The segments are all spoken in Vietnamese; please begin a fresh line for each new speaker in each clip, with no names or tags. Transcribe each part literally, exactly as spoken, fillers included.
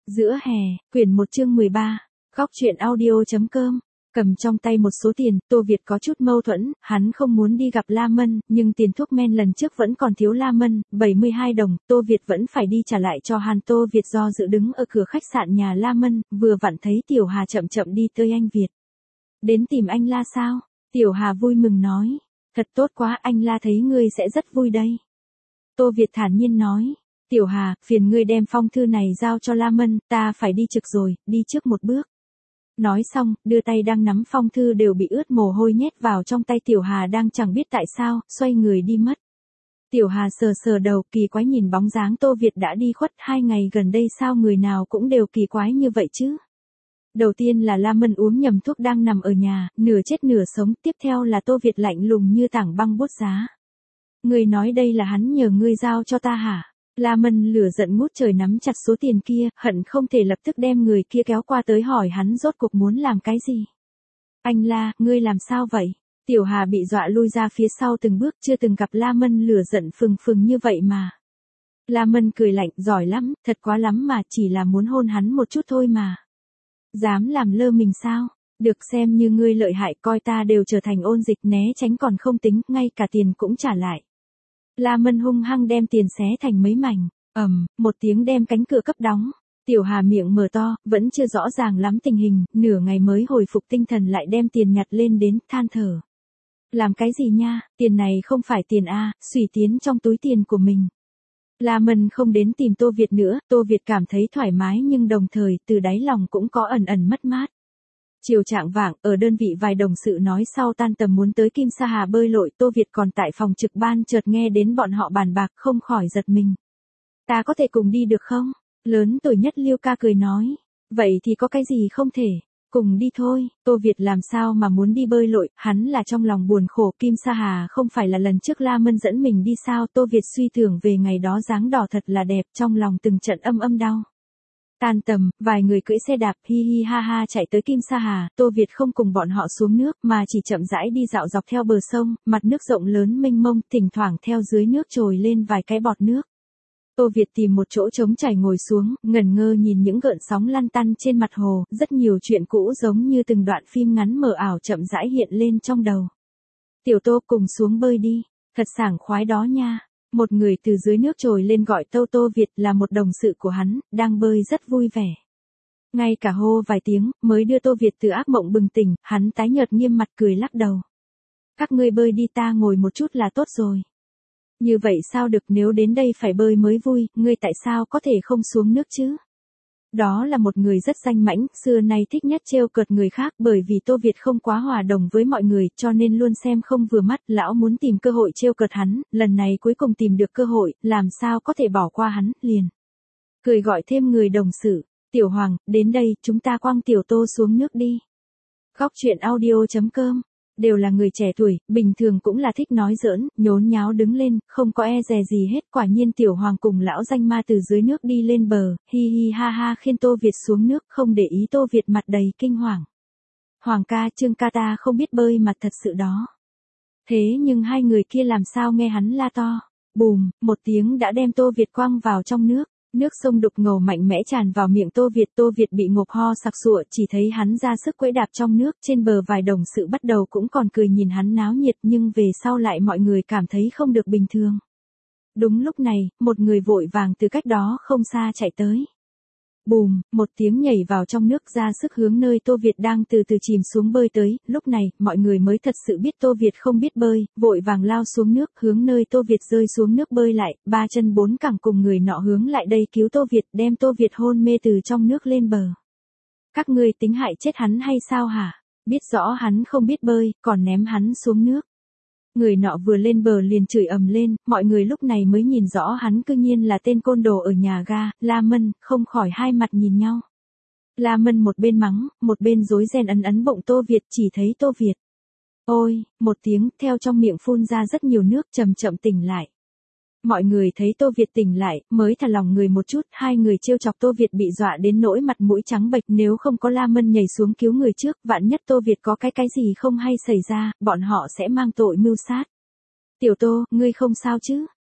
Giữa hè, quyển một chương mười ba, góc truyện audio.com. Cầm trong tay một số tiền, Tô Việt có chút mâu thuẫn, hắn không muốn đi gặp La Mân, nhưng tiền thuốc men lần trước vẫn còn thiếu La Mân, bảy mươi hai đồng, Tô Việt vẫn phải đi trả lại cho hắn. Tô Việt do dự đứng ở cửa khách sạn nhà La Mân, vừa vặn thấy Tiểu Hà chậm chậm đi tới anh Việt. Đến tìm anh La sao? Tiểu Hà vui mừng nói. Thật tốt quá, anh La thấy ngươi sẽ rất vui đây. Tô Việt thản nhiên nói. Tiểu Hà, phiền ngươi đem phong thư này giao cho La Mân, ta phải đi trực rồi, đi trước một bước. Nói xong, đưa tay đang nắm phong thư đều bị ướt mồ hôi nhét vào trong tay. Tiểu Hà đang chẳng biết tại sao, xoay người đi mất. Tiểu Hà sờ sờ đầu, kỳ quái nhìn bóng dáng Tô Việt đã đi khuất. Hai ngày gần đây sao người nào cũng đều kỳ quái như vậy chứ? Đầu tiên là La Mân uống nhầm thuốc đang nằm ở nhà, nửa chết nửa sống. Tiếp theo là Tô Việt lạnh lùng như tảng băng bút giá. Ngươi nói đây là hắn nhờ ngươi giao cho ta hả? La Mân lửa giận ngút trời nắm chặt số tiền kia, hận không thể lập tức đem người kia kéo qua tới hỏi hắn rốt cuộc muốn làm cái gì. Anh La, ngươi làm sao vậy? Tiểu Hà bị dọa lui ra phía sau từng bước, chưa từng gặp La Mân lửa giận phừng phừng như vậy mà. La Mân cười lạnh, giỏi lắm, thật quá lắm mà, chỉ là muốn hôn hắn một chút thôi mà. Dám làm lơ mình sao? Được, xem như ngươi lợi hại, coi ta đều trở thành ôn dịch, né tránh còn không tính, ngay cả tiền cũng trả lại. La Mân hung hăng đem tiền xé thành mấy mảnh, ầm, một tiếng đem cánh cửa cấp đóng. Tiểu Hà miệng mở to, vẫn chưa rõ ràng lắm tình hình, nửa ngày mới hồi phục tinh thần lại đem tiền nhặt lên đến, than thở. Làm cái gì nha, tiền này không phải tiền a, xùy tiến trong túi tiền của mình. La Mân không đến tìm Tô Việt nữa, Tô Việt cảm thấy thoải mái nhưng đồng thời từ đáy lòng cũng có ẩn ẩn mất mát. Chiều trạng vạng, ở đơn vị vài đồng sự nói sau tan tầm muốn tới Kim Sa Hà bơi lội, Tô Việt còn tại phòng trực ban chợt nghe đến bọn họ bàn bạc không khỏi giật mình. Ta có thể cùng đi được không? Lớn tuổi nhất Liêu ca cười nói. Vậy thì có cái gì không thể? Cùng đi thôi. Tô Việt làm sao mà muốn đi bơi lội, hắn là trong lòng buồn khổ. Kim Sa Hà không phải là lần trước La Mân dẫn mình đi sao? Tô Việt suy tưởng về ngày đó dáng đỏ thật là đẹp, trong lòng từng trận âm âm đau. Tan tầm, vài người cưỡi xe đạp hi hi ha ha chạy tới Kim Sa Hà, Tô Việt không cùng bọn họ xuống nước mà chỉ chậm rãi đi dạo dọc theo bờ sông, mặt nước rộng lớn mênh mông, thỉnh thoảng theo dưới nước trồi lên vài cái bọt nước. Tô Việt tìm một chỗ trống trải ngồi xuống, ngẩn ngơ nhìn những gợn sóng lăn tăn trên mặt hồ, rất nhiều chuyện cũ giống như từng đoạn phim ngắn mờ ảo chậm rãi hiện lên trong đầu. Tiểu Tô cùng xuống bơi đi, thật sảng khoái đó nha. Một người từ dưới nước trồi lên gọi Tô Tô Việt là một đồng sự của hắn, đang bơi rất vui vẻ. Ngay cả hô vài tiếng, mới đưa Tô Việt từ ác mộng bừng tỉnh, hắn tái nhợt nghiêm mặt cười lắc đầu. Các ngươi bơi đi, ta ngồi một chút là tốt rồi. Như vậy sao được, nếu đến đây phải bơi mới vui, ngươi tại sao có thể không xuống nước chứ? Đó là một người rất danh mãnh, xưa nay thích nhất trêu cợt người khác, bởi vì Tô Việt không quá hòa đồng với mọi người, cho nên luôn xem không vừa mắt, lão muốn tìm cơ hội trêu cợt hắn, lần này cuối cùng tìm được cơ hội, làm sao có thể bỏ qua hắn, liền. Cười gọi thêm người đồng sự, Tiểu Hoàng, đến đây, chúng ta quăng Tiểu Tô xuống nước đi. Góc truyện audio.com. Đều là người trẻ tuổi, bình thường cũng là thích nói giỡn, nhốn nháo đứng lên, không có e dè gì hết. Quả nhiên Tiểu Hoàng cùng lão danh ma từ dưới nước đi lên bờ, hi hi ha ha khiêng Tô Việt xuống nước, không để ý Tô Việt mặt đầy kinh hoàng. Hoàng ca, Trương ca, ta không biết bơi mặt thật sự đó. Thế nhưng hai người kia làm sao nghe hắn la to, bùm, một tiếng đã đem Tô Việt quăng vào trong nước. Nước sông đục ngầu mạnh mẽ tràn vào miệng Tô Việt, Tô Việt bị ngộp ho sặc sụa, chỉ thấy hắn ra sức quẫy đạp trong nước, trên bờ vài đồng sự bắt đầu cũng còn cười nhìn hắn náo nhiệt, nhưng về sau lại mọi người cảm thấy không được bình thường. Đúng lúc này, một người vội vàng từ cách đó không xa chạy tới. Bùm, một tiếng nhảy vào trong nước, ra sức hướng nơi Tô Việt đang từ từ chìm xuống bơi tới, lúc này, mọi người mới thật sự biết Tô Việt không biết bơi, vội vàng lao xuống nước, hướng nơi Tô Việt rơi xuống nước bơi lại, ba chân bốn cẳng cùng người nọ hướng lại đây cứu Tô Việt, đem Tô Việt hôn mê từ trong nước lên bờ. Các ngươi tính hại chết hắn hay sao hả? Biết rõ hắn không biết bơi, còn ném hắn xuống nước. Người nọ vừa lên bờ liền chửi ầm lên, mọi người lúc này mới nhìn rõ hắn cư nhiên là tên côn đồ ở nhà ga, La Mân, không khỏi hai mặt nhìn nhau. La Mân một bên mắng, một bên rối ren ấn ấn bụng Tô Việt, chỉ thấy Tô Việt. Ôi, một tiếng, theo trong miệng phun ra rất nhiều nước, chậm chậm tỉnh lại. Mọi người thấy Tô Việt tỉnh lại, mới thả lòng người một chút, hai người trêu chọc Tô Việt bị dọa đến nỗi mặt mũi trắng bệch, nếu không có La Mân nhảy xuống cứu người trước, vạn nhất Tô Việt có cái cái gì không hay xảy ra, bọn họ sẽ mang tội mưu sát. Tiểu Tô, ngươi không sao chứ?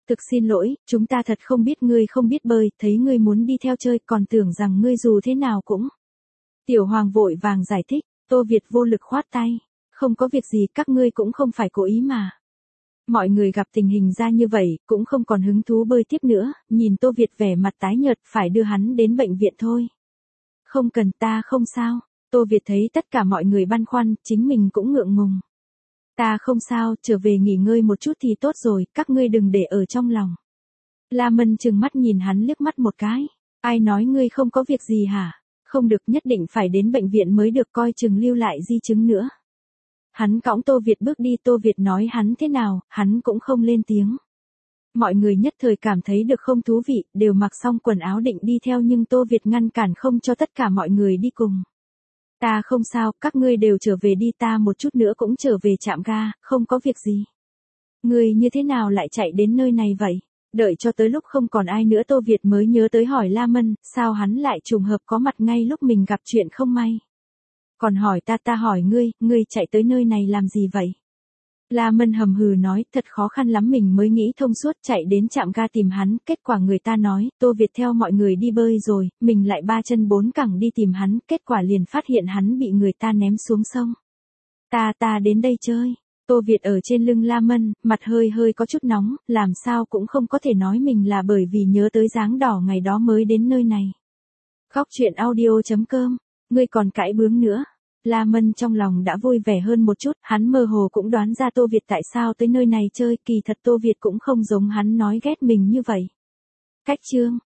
Thực xin lỗi, chúng ta thật không biết ngươi không biết bơi, thấy ngươi muốn đi theo chơi còn tưởng rằng ngươi dù thế nào cũng. Tiểu Hoàng vội vàng giải thích, Tô Việt vô lực khoát tay. Không có việc gì, các ngươi cũng không phải cố ý mà. Mọi người gặp tình hình ra như vậy, cũng không còn hứng thú bơi tiếp nữa, nhìn Tô Việt vẻ mặt tái nhợt phải đưa hắn đến bệnh viện thôi. Không cần, ta không sao. Tô Việt thấy tất cả mọi người băn khoăn, chính mình cũng ngượng ngùng. Ta không sao, trở về nghỉ ngơi một chút thì tốt rồi, các ngươi đừng để ở trong lòng. La Mân trừng mắt nhìn hắn liếc mắt một cái. Ai nói ngươi không có việc gì hả? Không được, nhất định phải đến bệnh viện mới được, coi chừng lưu lại di chứng nữa. Hắn cõng Tô Việt bước đi, Tô Việt nói hắn thế nào, hắn cũng không lên tiếng. Mọi người nhất thời cảm thấy được không thú vị, đều mặc xong quần áo định đi theo nhưng Tô Việt ngăn cản không cho tất cả mọi người đi cùng. Ta không sao, các ngươi đều trở về đi, ta một chút nữa cũng trở về trạm ga, không có việc gì. Ngươi như thế nào lại chạy đến nơi này vậy? Đợi cho tới lúc không còn ai nữa Tô Việt mới nhớ tới hỏi La Mân, sao hắn lại trùng hợp có mặt ngay lúc mình gặp chuyện không may. Còn hỏi ta ta hỏi ngươi, ngươi chạy tới nơi này làm gì vậy? La Mân hầm hừ nói, thật khó khăn lắm mình mới nghĩ thông suốt, chạy đến trạm ga tìm hắn, kết quả người ta nói, Tô Việt theo mọi người đi bơi rồi, mình lại ba chân bốn cẳng đi tìm hắn, kết quả liền phát hiện hắn bị người ta ném xuống sông. Ta ta đến đây chơi. Tô Việt ở trên lưng La Mân, mặt hơi hơi có chút nóng, làm sao cũng không có thể nói mình là bởi vì nhớ tới dáng đỏ ngày đó mới đến nơi này. Góc truyện audio chấm com, ngươi còn cãi bướng nữa. La Mân trong lòng đã vui vẻ hơn một chút, hắn mơ hồ cũng đoán ra Tô Việt tại sao tới nơi này chơi, kỳ thật Tô Việt cũng không giống hắn nói ghét mình như vậy. Cách chương